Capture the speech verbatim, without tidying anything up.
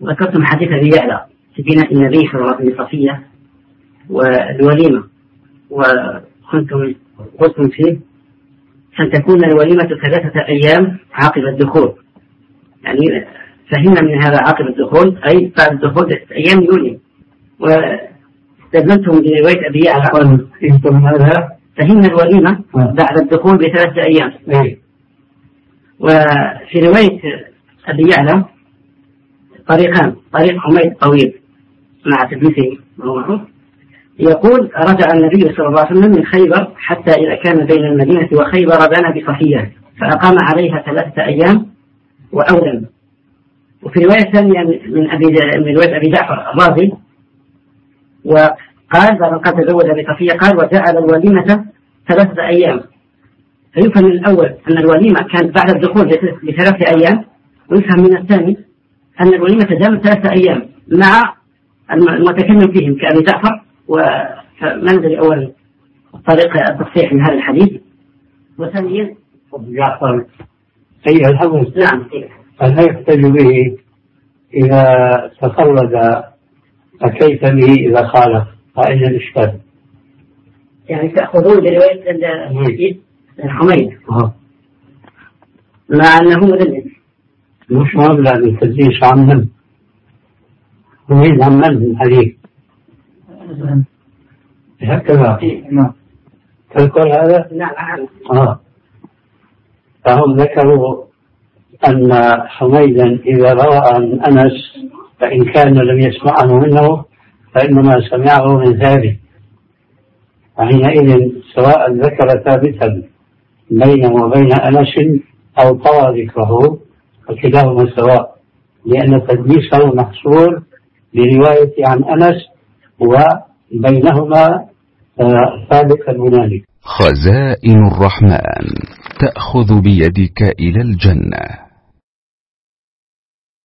ذكرتم حديث أبي يعلى في بناء النبي صلى الله عليه وسلم صفية والوليمة، وكنتم قلتم فيه أن تكون الوليمة ثلاثة أيام عقب الدخول، يعني فهمنا من هذا عقب الدخول أي بعد الدخول أيام يولي، واستدلتم برواية أبي يعلى فهمنا الوليمة بعد الدخول بثلاثة أيام. وفي رواية أبي يعلى طريقان، طريق حميد طويل مع تدليسه معروف، يقول رجع النبي صلى الله عليه وسلم من خيبر حتى إذا كان بين المدينة وخيبر بنى بصفية فأقام عليها ثلاثة أيام وأولم. وفي رواية ثانية من أبي من رواية أبي جعفر الرازي وقال بعد قد تزوج بصفية قال وجعل الوليمة ثلاثة أيام، فيفهم من الأول أن الوليمة كانت بعد الدخول بثلاثة أيام، ويفهم من الثاني أن الوليمة دامت ثلاثة أيام مع المتكلم فيهم كأبي جعفر. ومنزل أول طريقة التصحيح من هذا الحديث، وثانيا أبي جعفر أي الحديث نعم أن يحتج به إذا تفرد فكيف به إذا خالف فإن الإشكال، يعني تأخذون برواية الحميد مع أنه مدلس مش مبلغ بالتدليس عن من حميد عن من الحديث هكذا تذكر هذا؟ نعم. آه. فهم ذكروا أن حميدا إذا روى عن أنس فإن كان لم يسمعه منه فإنما سمعه من ثابت، فحينئذ سواء ذكر ثابتا بينه وبين أنس أو طوى ذكره فكلاهما سواء، لأن تدليسه محصور برواية عن أنس وبينهما ثابت البناني. خزائن الرحمن تأخذ بيدك إلى الجنة.